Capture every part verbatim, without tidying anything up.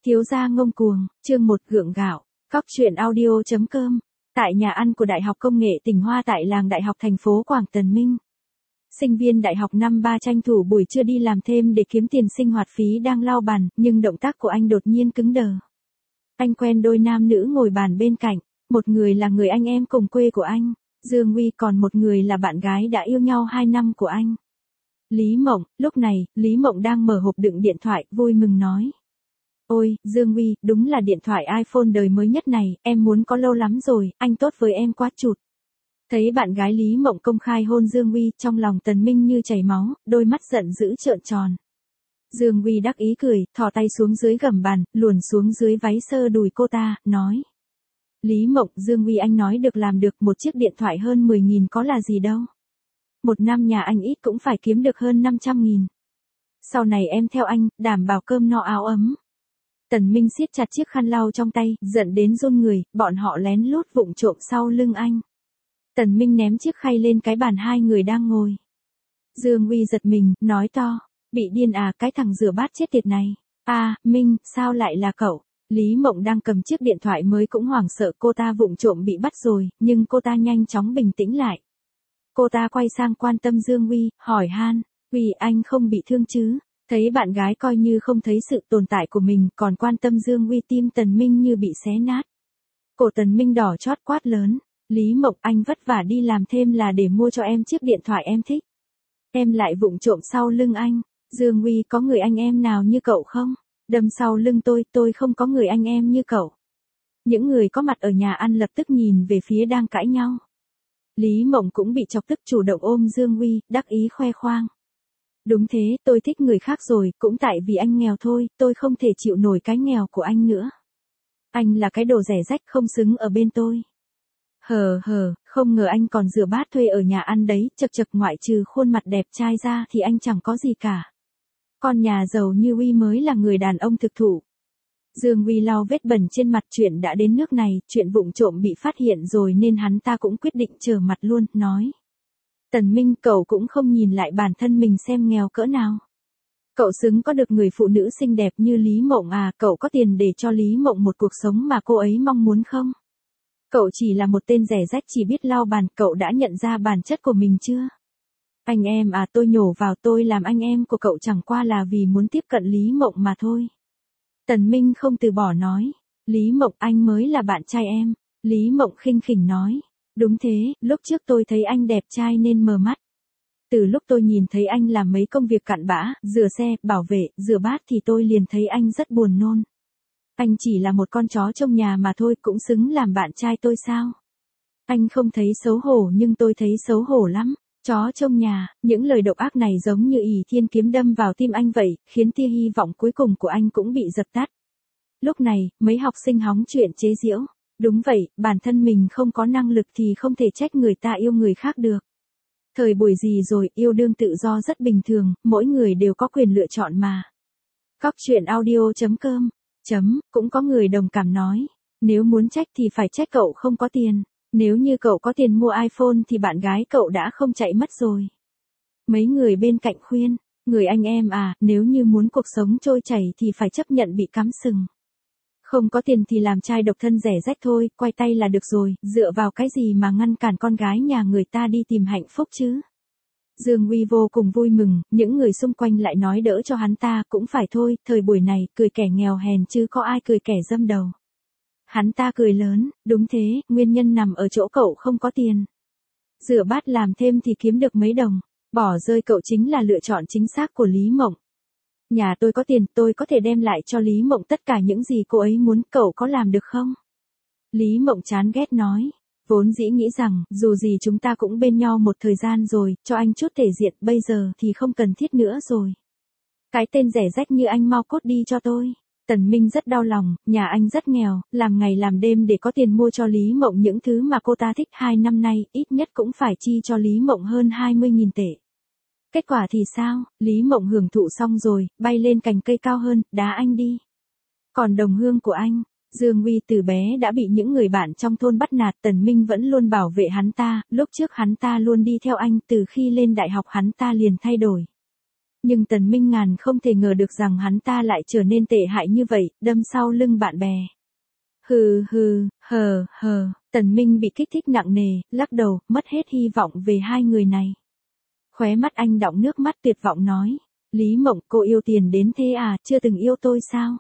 Thiếu gia ngông cuồng, chương một gượng gạo, Cóc truyện audio chấm com, tại nhà ăn của Đại học Công nghệ Tỉnh Hoa tại làng Đại học thành phố Quảng Tần Minh. Sinh viên đại học năm ba tranh thủ buổi trưa đi làm thêm để kiếm tiền sinh hoạt phí đang lau bàn, nhưng động tác của anh đột nhiên cứng đờ. Anh quen đôi nam nữ ngồi bàn bên cạnh, một người là người anh em cùng quê của anh, Dương Huy, còn một người là bạn gái đã yêu nhau hai năm của anh. Lý Mộng. Lúc này, Lý Mộng đang mở hộp đựng điện thoại, vui mừng nói. Ôi, Dương Huy, đúng là điện thoại iPhone đời mới nhất này, em muốn có lâu lắm rồi, anh tốt với em quá chụt. Thấy bạn gái Lý Mộng công khai hôn Dương Huy, trong lòng Tần Minh như chảy máu, đôi mắt giận dữ trợn tròn. Dương Huy đắc ý cười, thò tay xuống dưới gầm bàn, luồn xuống dưới váy sơ đùi cô ta, nói. Lý Mộng, Dương Huy anh nói được làm được, một chiếc điện thoại hơn mười nghìn có là gì đâu. Một năm nhà anh ít cũng phải kiếm được hơn năm trăm nghìn. Sau này em theo anh, đảm bảo cơm no áo ấm. Tần Minh siết chặt chiếc khăn lau trong tay, giận đến run người, bọn họ lén lút vụng trộm sau lưng anh. Tần Minh ném chiếc khay lên cái bàn hai người đang ngồi. Dương Huy giật mình, nói to, bị điên à, cái thằng rửa bát chết tiệt này. À, Minh, sao lại là cậu? Lý Mộng đang cầm chiếc điện thoại mới cũng hoảng sợ cô ta vụng trộm bị bắt rồi, nhưng cô ta nhanh chóng bình tĩnh lại. Cô ta quay sang quan tâm Dương Huy, hỏi han, Huy anh không bị thương chứ? Thấy bạn gái coi như không thấy sự tồn tại của mình, còn quan tâm Dương Huy, tim Tần Minh như bị xé nát. Cổ Tần Minh đỏ chót quát lớn, Lý Mộng anh vất vả đi làm thêm là để mua cho em chiếc điện thoại em thích. Em lại vụng trộm sau lưng anh, Dương Huy có người anh em nào như cậu không? Đâm sau lưng tôi, tôi không có người anh em như cậu. Những người có mặt ở nhà ăn lập tức nhìn về phía đang cãi nhau. Lý Mộng cũng bị chọc tức chủ động ôm Dương Huy, đắc ý khoe khoang. Đúng thế, tôi thích người khác rồi, cũng tại vì anh nghèo thôi, tôi không thể chịu nổi cái nghèo của anh nữa. Anh là cái đồ rẻ rách không xứng ở bên tôi. Hờ hờ, không ngờ anh còn rửa bát thuê ở nhà ăn đấy, chật chật, ngoại trừ khuôn mặt đẹp trai ra thì anh chẳng có gì cả. Con nhà giàu như Huy mới là người đàn ông thực thụ. Dương Huy lau vết bẩn trên mặt, chuyện đã đến nước này, chuyện vụng trộm bị phát hiện rồi nên hắn ta cũng quyết định trở mặt luôn, nói. Tần Minh, cậu cũng không nhìn lại bản thân mình xem nghèo cỡ nào. Cậu xứng có được người phụ nữ xinh đẹp như Lý Mộng à, cậu có tiền để cho Lý Mộng một cuộc sống mà cô ấy mong muốn không? Cậu chỉ là một tên rẻ rách chỉ biết lau bàn, cậu đã nhận ra bản chất của mình chưa? Anh em à, tôi nhổ vào, tôi làm anh em của cậu chẳng qua là vì muốn tiếp cận Lý Mộng mà thôi. Tần Minh không từ bỏ nói, Lý Mộng anh mới là bạn trai em. Lý Mộng khinh khỉnh nói, đúng thế, lúc trước tôi thấy anh đẹp trai nên mờ mắt. Từ lúc tôi nhìn thấy anh làm mấy công việc cặn bã, rửa xe, bảo vệ, rửa bát thì tôi liền thấy anh rất buồn nôn. Anh chỉ là một con chó trong nhà mà thôi, cũng xứng làm bạn trai tôi sao? Anh không thấy xấu hổ nhưng tôi thấy xấu hổ lắm. Chó trong nhà, những lời độc ác này giống như ỷ thiên kiếm đâm vào tim anh vậy, khiến tia hy vọng cuối cùng của anh cũng bị dập tắt. Lúc này, mấy học sinh hóng chuyện chế giễu. Đúng vậy, bản thân mình không có năng lực thì không thể trách người ta yêu người khác được. Thời buổi gì rồi, yêu đương tự do rất bình thường, mỗi người đều có quyền lựa chọn mà. Cóc truyện audio chấm com, chấm, cũng có người đồng cảm nói, nếu muốn trách thì phải trách cậu không có tiền. Nếu như cậu có tiền mua iPhone thì bạn gái cậu đã không chạy mất rồi. Mấy người bên cạnh khuyên, người anh em à, nếu như muốn cuộc sống trôi chảy thì phải chấp nhận bị cắm sừng. Không có tiền thì làm trai độc thân rẻ rách thôi, quay tay là được rồi, dựa vào cái gì mà ngăn cản con gái nhà người ta đi tìm hạnh phúc chứ? Dương Huy vô cùng vui mừng, những người xung quanh lại nói đỡ cho hắn ta, cũng phải thôi, thời buổi này, cười kẻ nghèo hèn chứ có ai cười kẻ dâm đầu. Hắn ta cười lớn, đúng thế, nguyên nhân nằm ở chỗ cậu không có tiền. Rửa bát làm thêm thì kiếm được mấy đồng, bỏ rơi cậu chính là lựa chọn chính xác của Lý Mộng. Nhà tôi có tiền, tôi có thể đem lại cho Lý Mộng tất cả những gì cô ấy muốn, cậu có làm được không? Lý Mộng chán ghét nói, vốn dĩ nghĩ rằng, dù gì chúng ta cũng bên nhau một thời gian rồi, cho anh chút thể diện, bây giờ thì không cần thiết nữa rồi. Cái tên rẻ rách như anh mau cốt đi cho tôi. Tần Minh rất đau lòng, nhà anh rất nghèo, làm ngày làm đêm để có tiền mua cho Lý Mộng những thứ mà cô ta thích, hai năm nay, ít nhất cũng phải chi cho Lý Mộng hơn hai mươi nghìn tệ. Kết quả thì sao, Lý Mộng hưởng thụ xong rồi, bay lên cành cây cao hơn, đá anh đi. Còn đồng hương của anh, Dương Huy từ bé đã bị những người bạn trong thôn bắt nạt, Tần Minh vẫn luôn bảo vệ hắn ta, lúc trước hắn ta luôn đi theo anh, từ khi lên đại học hắn ta liền thay đổi. Nhưng Tần Minh ngàn không thể ngờ được rằng hắn ta lại trở nên tệ hại như vậy, đâm sau lưng bạn bè. Hừ hừ, hờ hờ, Tần Minh bị kích thích nặng nề, lắc đầu, mất hết hy vọng về hai người này. Khóe mắt anh đọng nước mắt tuyệt vọng nói, Lý Mộng, cô yêu tiền đến thế à, chưa từng yêu tôi sao?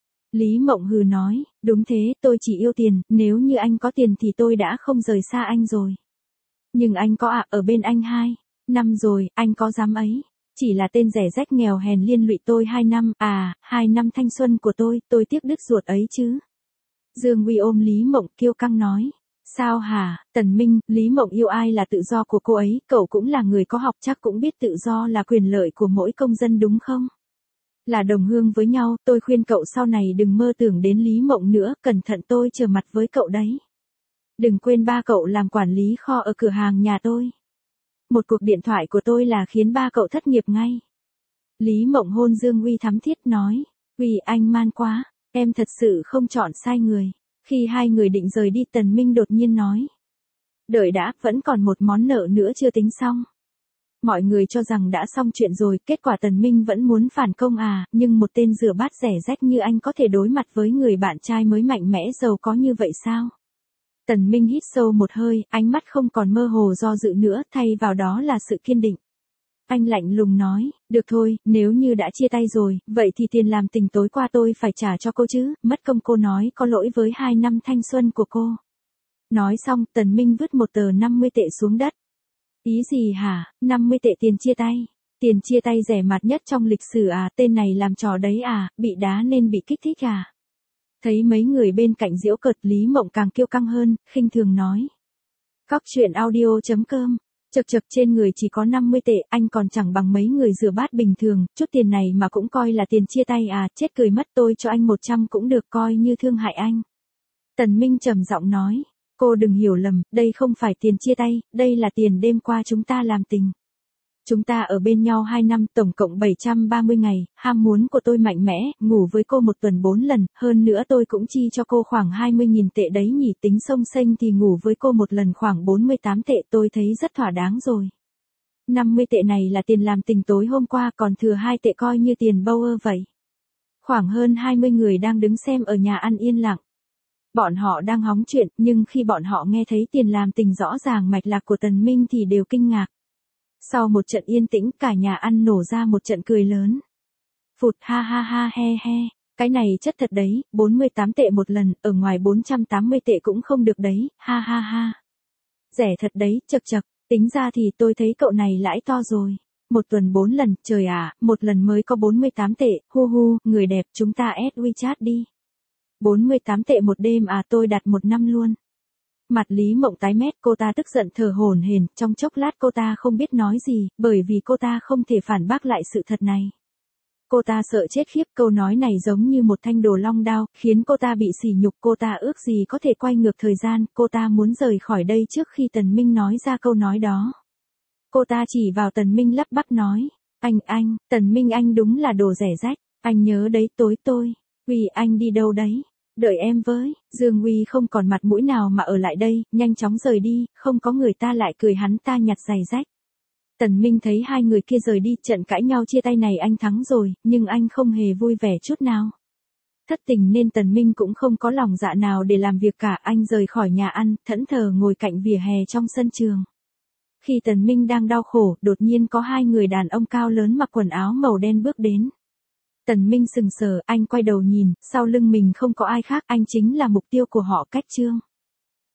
Lý Mộng hừ nói, đúng thế, tôi chỉ yêu tiền, nếu như anh có tiền thì tôi đã không rời xa anh rồi. Nhưng anh có à, ở bên anh hai năm rồi, anh có dám ấy? Chỉ là tên rẻ rách nghèo hèn liên lụy tôi hai năm, à, hai năm thanh xuân của tôi, tôi tiếc đứt ruột ấy chứ. Dương Huy ôm Lý Mộng kiêu căng nói. Sao hả, Tần Minh, Lý Mộng yêu ai là tự do của cô ấy, cậu cũng là người có học chắc cũng biết tự do là quyền lợi của mỗi công dân đúng không? Là đồng hương với nhau, tôi khuyên cậu sau này đừng mơ tưởng đến Lý Mộng nữa, cẩn thận tôi trở mặt với cậu đấy. Đừng quên ba cậu làm quản lý kho ở cửa hàng nhà tôi. Một cuộc điện thoại của tôi là khiến ba cậu thất nghiệp ngay. Lý Mộng hôn Dương Huy thắm thiết nói, Huy anh man quá, em thật sự không chọn sai người. Khi hai người định rời đi Tần Minh đột nhiên nói. Đợi đã, vẫn còn một món nợ nữa chưa tính xong. Mọi người cho rằng đã xong chuyện rồi, kết quả Tần Minh vẫn muốn phản công à, nhưng một tên rửa bát rẻ rách như anh có thể đối mặt với người bạn trai mới mạnh mẽ giàu có như vậy sao? Tần Minh hít sâu một hơi, ánh mắt không còn mơ hồ do dự nữa, thay vào đó là sự kiên định. Anh lạnh lùng nói, được thôi, nếu như đã chia tay rồi, vậy thì tiền làm tình tối qua tôi phải trả cho cô chứ, mất công cô nói có lỗi với hai năm thanh xuân của cô. Nói xong, Tần Minh vứt một tờ năm mươi tệ xuống đất. Ý gì hả, năm mươi tệ tiền chia tay? Tiền chia tay rẻ mạt nhất trong lịch sử à, tên này làm trò đấy à, bị đá nên bị kích thích à? Thấy mấy người bên cạnh giễu cợt, Lý Mộng càng kiêu căng hơn, khinh thường nói. Cóc truyện audio chấm com. Chật chật, trên người chỉ có năm mươi tệ, anh còn chẳng bằng mấy người rửa bát bình thường, chút tiền này mà cũng coi là tiền chia tay à, chết cười mất, tôi cho anh một trăm cũng được, coi như thương hại anh. Tần Minh trầm giọng nói, cô đừng hiểu lầm, đây không phải tiền chia tay, đây là tiền đêm qua chúng ta làm tình. Chúng ta ở bên nhau hai năm, tổng cộng bảy trăm ba mươi ngày, ham muốn của tôi mạnh mẽ, ngủ với cô một tuần bốn lần, hơn nữa tôi cũng chi cho cô khoảng hai mươi nghìn tệ đấy nhỉ, tính xông xênh thì ngủ với cô một lần khoảng bốn mươi tám tệ, tôi thấy rất thỏa đáng rồi. năm mươi tệ này là tiền làm tình tối hôm qua, còn thừa hai tệ coi như tiền bâu ơ vậy. Khoảng hơn hai mươi người đang đứng xem ở nhà ăn yên lặng. Bọn họ đang hóng chuyện, nhưng khi bọn họ nghe thấy tiền làm tình rõ ràng mạch lạc của Tần Minh thì đều kinh ngạc. Sau một trận yên tĩnh, cả nhà ăn nổ ra một trận cười lớn. Phụt, ha ha ha he he, cái này chất thật đấy, bốn mươi tám tệ một lần, ở ngoài bốn trăm tám mươi tệ cũng không được đấy, ha ha ha. Rẻ thật đấy, chật chật, tính ra thì tôi thấy cậu này lãi to rồi. Một tuần bốn lần, trời ạ, một lần mới có bốn mươi tám tệ, hu hu, người đẹp, chúng ta add WeChat đi. bốn mươi tám tệ một đêm à, tôi đặt một năm luôn. Mặt Lý Mộng tái mét, cô ta tức giận thở hổn hển, trong chốc lát cô ta không biết nói gì, bởi vì cô ta không thể phản bác lại sự thật này. Cô ta sợ chết khiếp, câu nói này giống như một thanh đồ long đao, khiến cô ta bị sỉ nhục, cô ta ước gì có thể quay ngược thời gian, cô ta muốn rời khỏi đây trước khi Tần Minh nói ra câu nói đó. Cô ta chỉ vào Tần Minh lắp bắp nói, anh anh, Tần Minh anh đúng là đồ rẻ rách, anh nhớ đấy, tối tôi, Huy anh đi đâu đấy? Đợi em với, Dương Huy không còn mặt mũi nào mà ở lại đây, nhanh chóng rời đi, không có người ta lại cười hắn ta nhặt giày rách. Tần Minh thấy hai người kia rời đi, trận cãi nhau chia tay này anh thắng rồi, nhưng anh không hề vui vẻ chút nào. Thất tình nên Tần Minh cũng không có lòng dạ nào để làm việc cả, anh rời khỏi nhà ăn, thẫn thờ ngồi cạnh vỉa hè trong sân trường. Khi Tần Minh đang đau khổ, đột nhiên có hai người đàn ông cao lớn mặc quần áo màu đen bước đến. Tần Minh sừng sờ, anh quay đầu nhìn, sau lưng mình không có ai khác, anh chính là mục tiêu của họ, Cách Trương.